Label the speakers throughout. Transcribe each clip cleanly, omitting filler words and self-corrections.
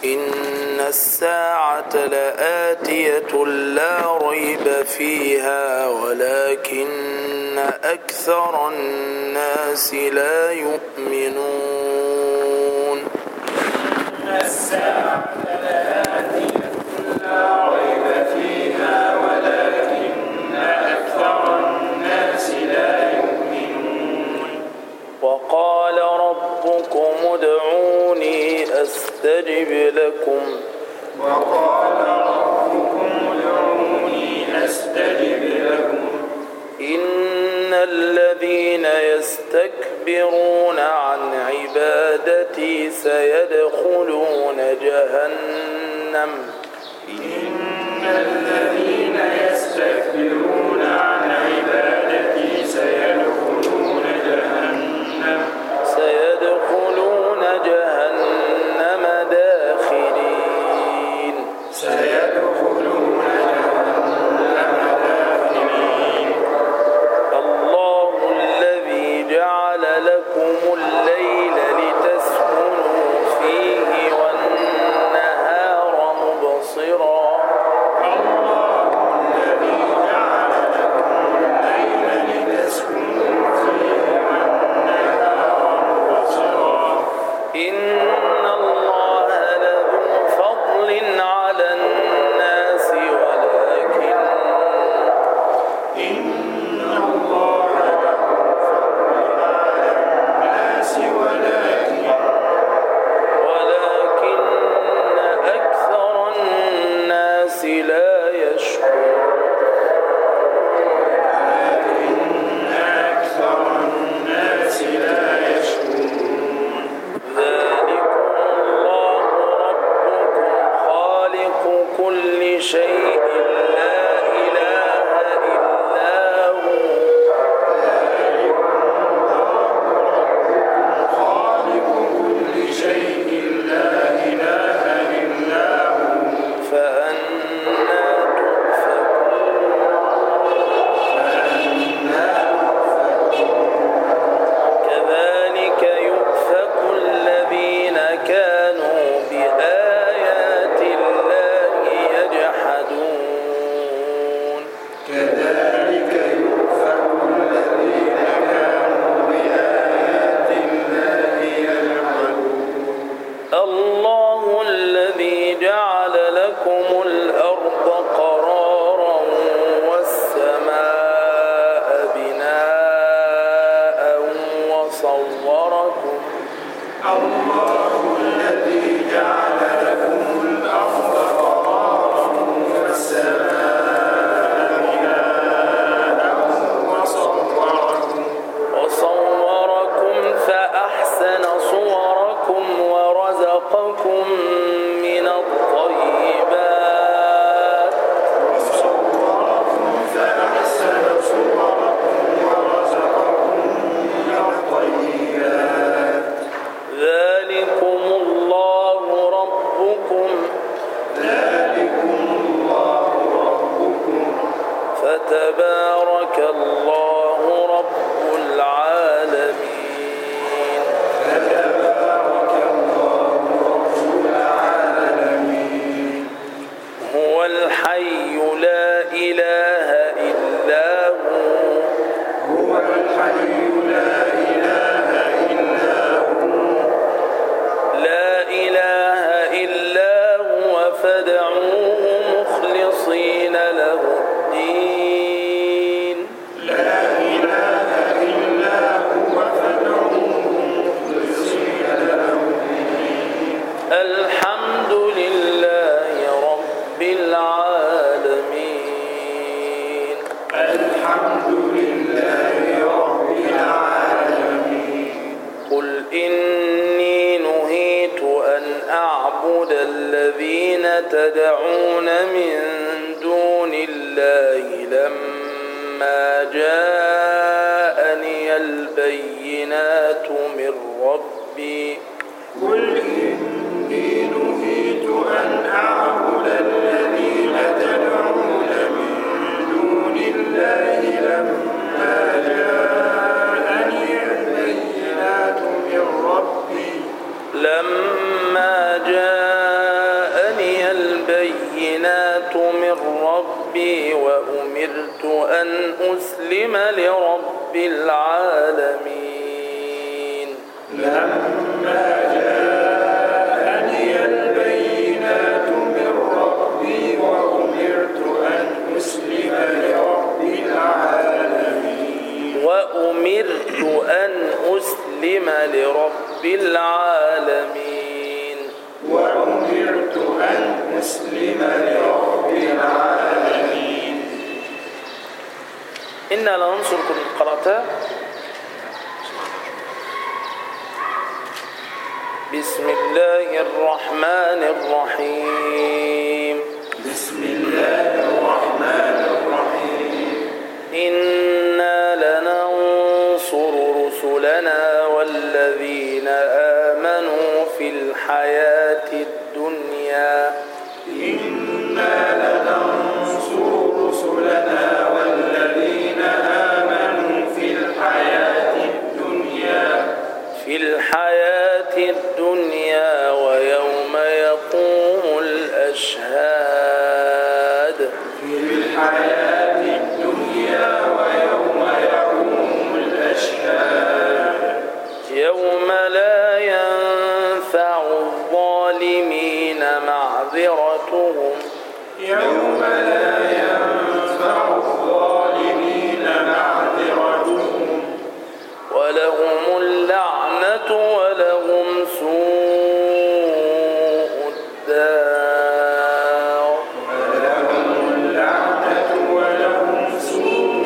Speaker 1: إن الساعة لآتية لا ريب فيها ولكن أكثر الناس لا يؤمنون.
Speaker 2: إن الساعة لآتية لا ريب فيها ولكن أكثر الناس لا يؤمنون.
Speaker 1: وقال ربكم ادعوني أستجب لكم.
Speaker 2: وقال ربكم ادعوني أستجب لكم.
Speaker 1: إن الذين يستكبرون عن عبادتي سيدخلون جهنم.
Speaker 2: إن الذين يستكبرون عن عبادتي سيدخلون جهنم
Speaker 1: داخرين. الله الذي جعل لكم الليل لتسكنوا فيه والنهار مبصرا. إن الله لذو فضل على الناس ولكن أكثر الناس لا يشكرون. ذلكم الله ربكم خالق كل شيء لا إله إلا هو. فأنى تؤفكون. كذلك يؤفك الذين كانوا بآيات الله يجحدون. الله الذي جعل لكم الأرض قرارا والسماء بناء وصوركم فأحسن صوركم ورزقكم من الطيبات. ذلكم الله ربكم فتبارك الله رب العالمين. هو الحي لا إله إلا هو. لا إله إلا هو فادعوه مخلصين له الدين. الحمد لله رب العالمين. قل إني نهيت أن أعبد الذين تدعون من دون الله لما جاءني البينات من ربي.
Speaker 2: قل إني نهيت أن أعبد الذين تدعون من دون الله لما جاءني البينات من ربي.
Speaker 1: لما جاءني ربي وأمرت أن أسلم لرب العالمين.
Speaker 2: لما جاءني البينات من ربي وأمرت أن أسلم لرب العالمين.
Speaker 1: وأمرت أن أسلم لرب العالمين.
Speaker 2: وأمرت أن أسلم لرب العالمين.
Speaker 1: إنا لننصر كل قرأتها. بسم الله الرحمن الرحيم.
Speaker 2: بسم الله الرحمن الرحيم.
Speaker 1: إنا لننصر رسلنا والذين آمنوا في الحياة الدنيا.
Speaker 2: إنا لننصر رسلنا والذين آمنوا في الحياة الدنيا.
Speaker 1: في الحياة الدنيا ويوم يقوم الأشهاد.
Speaker 2: في الحياة الدنيا ويوم يقوم الأشهاد.
Speaker 1: يوم لا ينفع الظالمين معذرتهم.
Speaker 2: يوم لا ينفع الظالمين معذرتهم.
Speaker 1: ولهم اللعنة ولهم سوء الدار.
Speaker 2: ولهم اللعنة ولهم سوء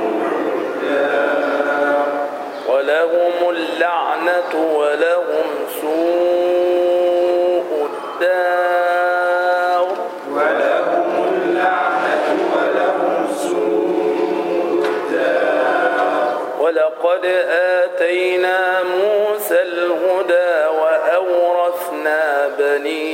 Speaker 2: الدار.
Speaker 1: ولهم اللعنة ولهم سوء الدار.
Speaker 2: ولهم اللعنة ولهم سوء الدار.
Speaker 1: ولقد آتينا موسى الهدى وأورثنا بني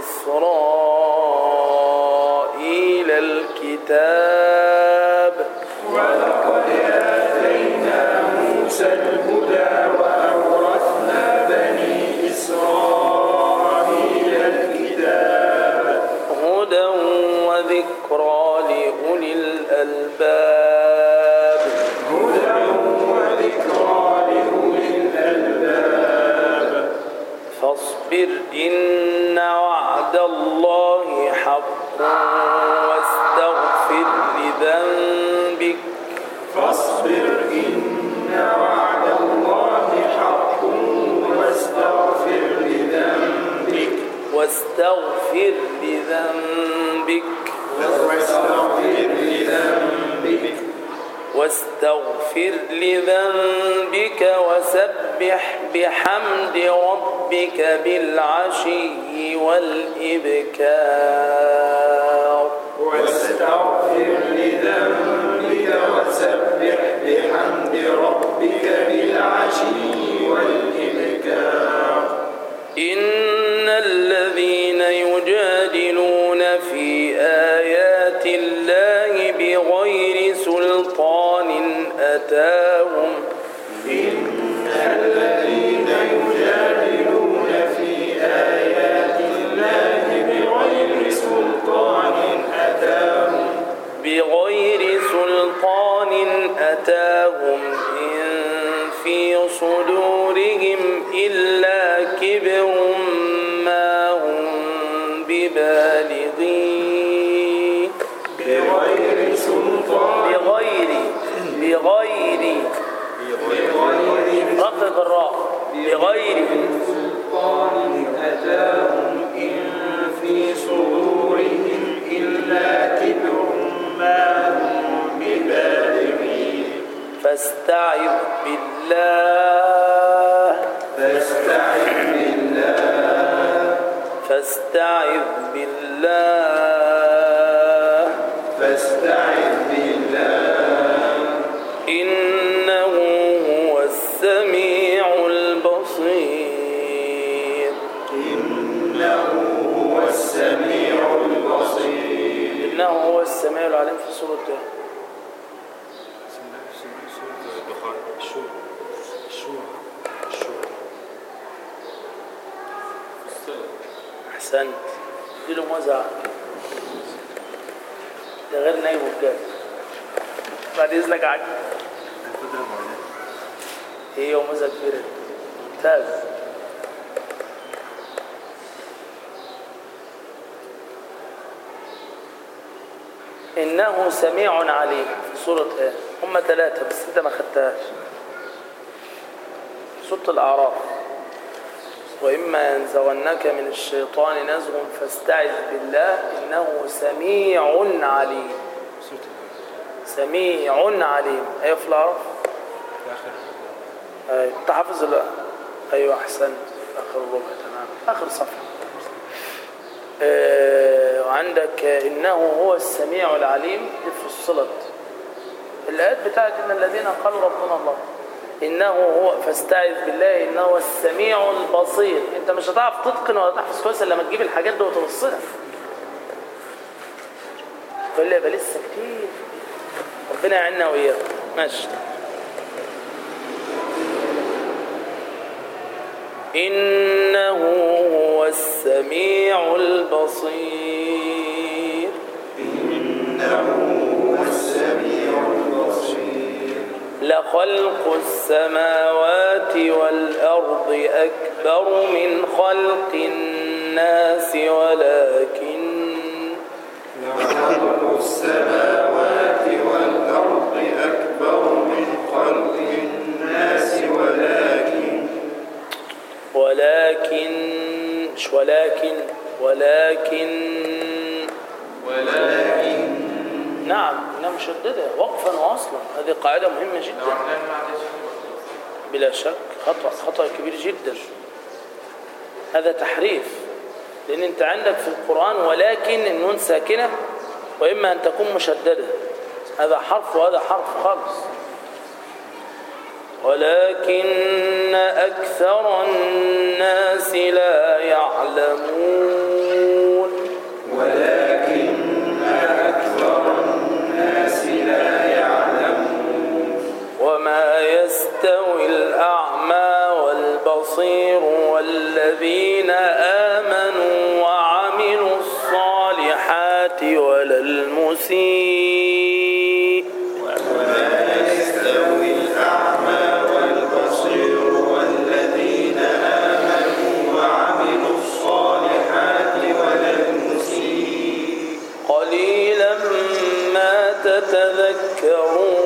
Speaker 1: إسرائيل الكتاب.
Speaker 2: ولقد آتينا موسى الهدى وأورثنا بني إسرائيل الكتاب.
Speaker 1: هدى وذكرى لأولي الألباب.
Speaker 2: هدى وذكرى لأولي الألباب.
Speaker 1: فاصبر إن وعد الله حق واستغفر لذنبك.
Speaker 2: فاصبر إن وعد الله حق واستغفر لذنبك.
Speaker 1: واستغفر لذنبك.
Speaker 2: واستغفر لذنبك.
Speaker 1: واستغفر لذنبك وسبح بحمد ربك بالعشي والإبكار.
Speaker 2: واستغفر لذنبك وسبح بحمد ربك بالعشي والإبكار.
Speaker 1: إن الذين يجادلون في آيات الله بغير سلطان أتاهم.
Speaker 2: إن الذين يجادلون في آيات الله بغير سلطان أتاهم.
Speaker 1: بغير سلطان أتاهم إن في صدورهم إلا كبر ما هم ببالغين.
Speaker 2: بغير سلطان.
Speaker 1: بغير رقق الراء. بغير
Speaker 2: سلطان أتاهم إن في صدورهم إلا كبر ما هم ببالغين.
Speaker 1: فاستعذ بالله.
Speaker 2: فاستعذ بالله.
Speaker 1: فاستعذ بالله.
Speaker 2: فاستعذ بالله.
Speaker 1: إنه هو السميع البصير.
Speaker 2: إنه هو السميع البصير.
Speaker 1: إنه هو السميع العليم في سورة أحسنت. دي له موزع ده غير نايب وجاز. بعد إذنك عجل. هي ومزة كبيرة. ممتاز. إنه سميع عليم في سورة إيه؟ هم 3 بس أنت ما خدتهاش. سورة الأعراف. وإما ينزغنك من الشيطان نزغ فاستعذ بالله إنه سميع عليم. سميع عليم. أيوة في الأعراف. أيوة أنت حافظ لا؟ أيوة أحسنت. آخر الربع تمام. آخر صفحة. وعندك إنه هو السميع العليم دي فصلت. الآيات بتاعت إن الذين قالوا ربنا الله إنه هو فاستعذ بالله إنه هو السميع البصير. أنت مش هتعرف تتقن ولا تحفظ كويس إلا لما تجيب الحاجات دي وتوصلها. تقول لي يبقى لسه كتير. ربنا يعيننا وإياك. ماشي. إنه هو السميع البصير.
Speaker 2: إنه هو السميع البصير.
Speaker 1: لخلق السماوات والأرض أكبر من خلق الناس
Speaker 2: لخلق السماوات والأرض أكبر من خلق الناس ولكن
Speaker 1: نعم إنها مشددة وقفا وأصلا. هذه قاعدة مهمة جدا بلا شك. خطأ كبير جدا. هذا تحريف. لأن أنت عندك في القرآن ولكن النون ساكنة وإما أن تكون مشددة. هذا حرف وهذا حرف خالص. ولكن أكثر الناس لا يعلمون. وما يستوي الأعمى والبصير والذين آمنوا وعملوا الصالحات ولا المسيء.
Speaker 2: وما يستوي الأعمى والبصير والذين آمنوا وعملوا الصالحات ولا المسيء.
Speaker 1: قليلا ما تتذكرون.